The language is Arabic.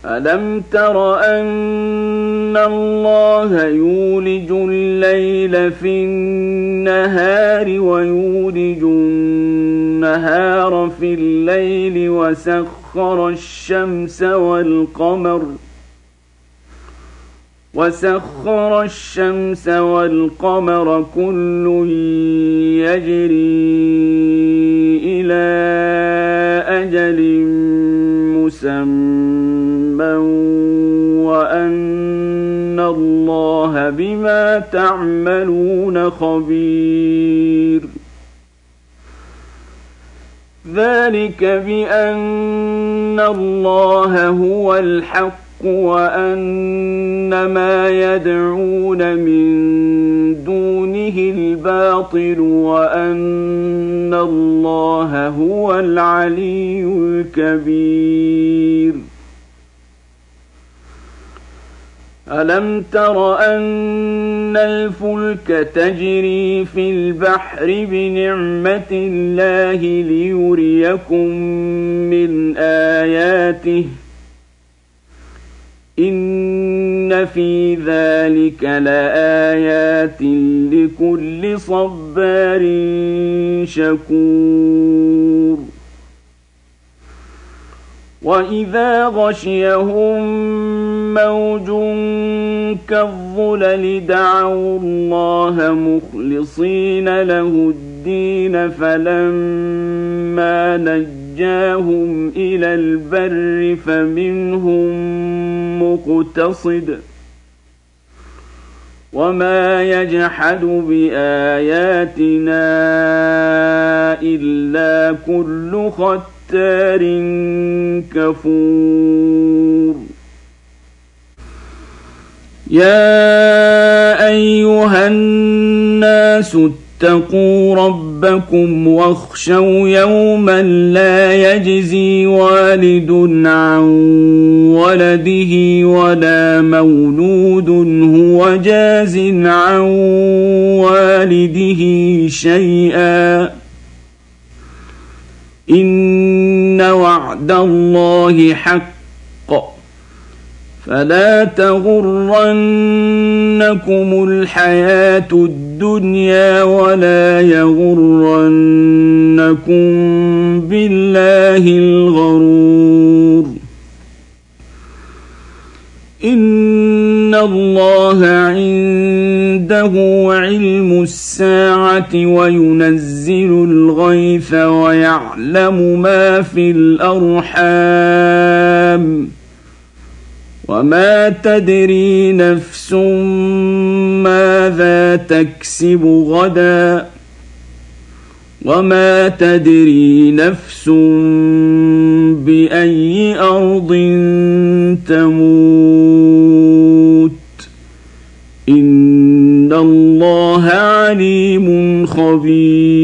ألم تر أن الله يولج الليل في النهار ويولج النهار في الليل وسخر الشمس والقمر كل يجري إلى أجل مسمى وأن الله بما تعملون خبير ذلك بأن الله هو الحق وأن ما يدعون من دونه الباطل وأن الله هو العلي الكبير ألم تر أن الفلك تجري في البحر بنعمة الله ليريكم من آياته إن في ذلك لآيات لكل صبار شكور وإذا غشيهم موج كالظلل دعوا الله مخلصين له الدين فلما نجاهم إلى البر فمنهم مقتصد وما يجحد بآياتنا إلا كل ختار كفور يا أيها الناس اتقوا ربكم واخشوا يوما لا يجزي والد عن ولده ولا مولود هو جاز عن والده شيئا إن وعد الله حق فلا تغرنكم الحياة الدنيا ولا يغرنكم بالله الغرور إن الله عنده علم الساعة وينزل الغيث ويعلم ما في الأرحام وما تدري نفس ماذا تكسب غدا وما تدري نفس بأي أرض تموت إن الله عليم خبير